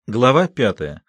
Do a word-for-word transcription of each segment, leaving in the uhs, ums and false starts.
Глава пятая.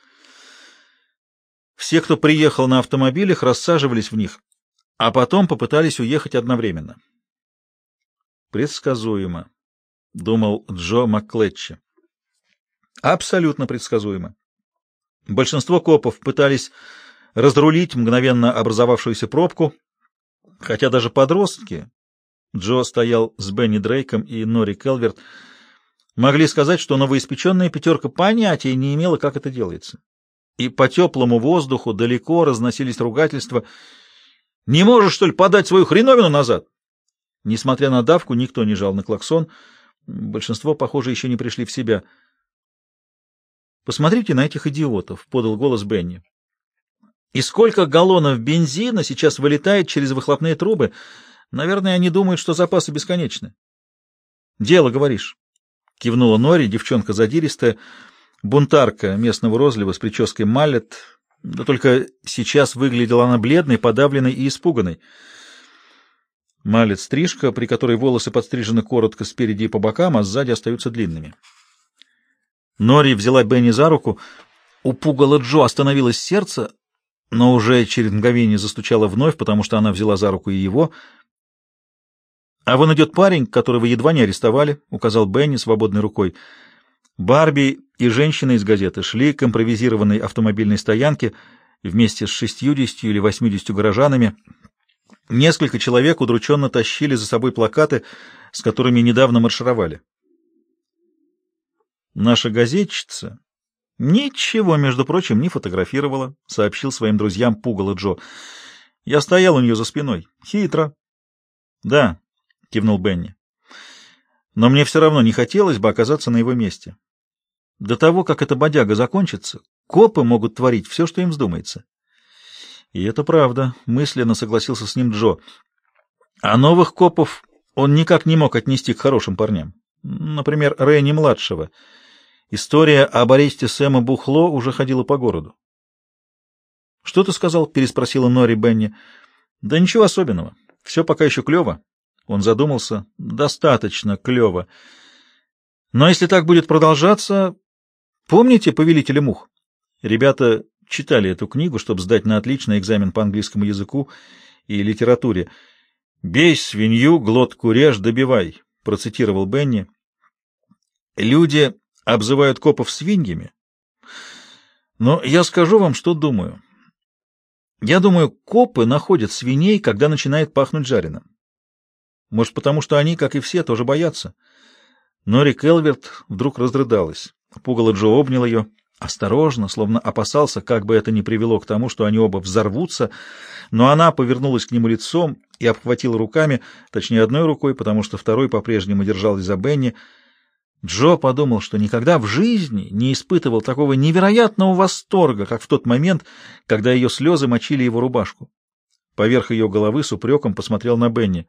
Все, кто приехал на автомобилях, рассаживались в них, а потом попытались уехать одновременно. Предсказуемо, — думал Джо Макклетчи. Абсолютно предсказуемо. Большинство копов пытались разрулить мгновенно образовавшуюся пробку, хотя даже подростки, Джо стоял с Бенни Дрейком и Нори Келверт, могли сказать, что новоиспеченная пятерка понятия не имела, как это делается. И по теплому воздуху далеко разносились ругательства. «Не можешь, что ли, подать свою хреновину назад?» Несмотря на давку, никто не жал на клаксон. Большинство, похоже, еще не пришли в себя. «Посмотрите на этих идиотов», — подал голос Бенни. «И сколько галлонов бензина сейчас вылетает через выхлопные трубы? Наверное, они думают, что запасы бесконечны». «Дело, говоришь», — кивнула Нори, девчонка задиристая, бунтарка местного розлива с прической маллет, да только сейчас выглядела она бледной, подавленной и испуганной. Маллет — стрижка, при которой волосы подстрижены коротко спереди и по бокам, а сзади остаются длинными. Нори взяла Бенни за руку. У пугала Джо остановилось сердце, но уже через мгновение застучало вновь, потому что она взяла за руку и его. — А вон идет парень, которого едва не арестовали, — указал Бенни свободной рукой. Барби и женщина из газеты шли к импровизированной автомобильной стоянке вместе с шестьюдесятью или восьмидесятью горожанами. Несколько человек удрученно тащили за собой плакаты, с которыми недавно маршировали. «Наша газетчица ничего, между прочим, не фотографировала», — сообщил своим друзьям пугало Джо. «Я стоял у нее за спиной. Хитро». «Да», — кивнул Бенни. «Но мне все равно не хотелось бы оказаться на его месте. До того, как эта бодяга закончится, копы могут творить все, что им вздумается». «И это правда», — мысленно согласился с ним Джо. «А новых копов он никак не мог отнести к хорошим парням. Например, Ренни-младшего. История об аресте Сэма Бухло уже ходила по городу». «Что ты сказал?» — переспросила Нори Бенни. «Да ничего особенного. Все пока еще клево». Он задумался. «Достаточно клево. Но если так будет продолжаться... Помните «Повелителя мух»?» Ребята читали эту книгу, чтобы сдать на отлично экзамен по английскому языку и литературе. «Бей свинью, глотку режь, добивай», — процитировал Бенни. «Люди обзывают копов свиньями. Но я скажу вам, что думаю. Я думаю, копы находят свиней, когда начинает пахнуть жареным. Может, потому что они, как и все, тоже боятся». Нори Келверт вдруг разрыдалась. Пугало Джо обнял ее. Осторожно, словно опасался, как бы это ни привело к тому, что они оба взорвутся, но она повернулась к нему лицом и обхватила руками, точнее одной рукой, потому что второй по-прежнему держалась за Бенни. Джо подумал, что никогда в жизни не испытывал такого невероятного восторга, как в тот момент, когда ее слезы мочили его рубашку. Поверх ее головы с упреком посмотрел на Бенни.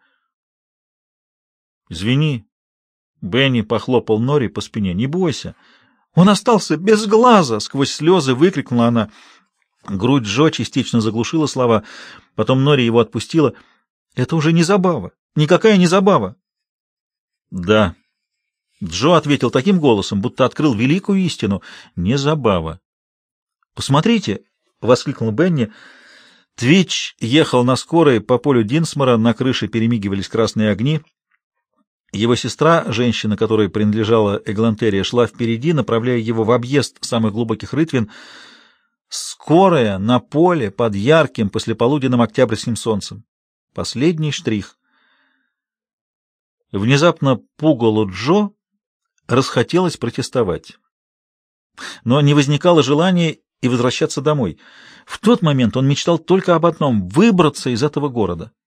«Извини». Бенни похлопал Нори по спине. «Не бойся. Он остался без глаза!» — сквозь слезы выкрикнула она. Грудь Джо частично заглушила слова. Потом Нори его отпустила. «Это уже не забава. Никакая не забава». «Да». Джо ответил таким голосом, будто открыл великую истину. «Не забава». «Посмотрите!» — воскликнул Бенни. Твич ехал на скорой по полю Динсмора, на крыше перемигивались красные огни. Его сестра, женщина, которой принадлежала Эглантерия, шла впереди, направляя его в объезд самых глубоких рытвин. Скорая на поле под ярким послеполуденным октябрьским солнцем. Последний штрих. Внезапно пугалу Джо расхотелось протестовать. Но не возникало желания и возвращаться домой. В тот момент он мечтал только об одном — выбраться из этого города.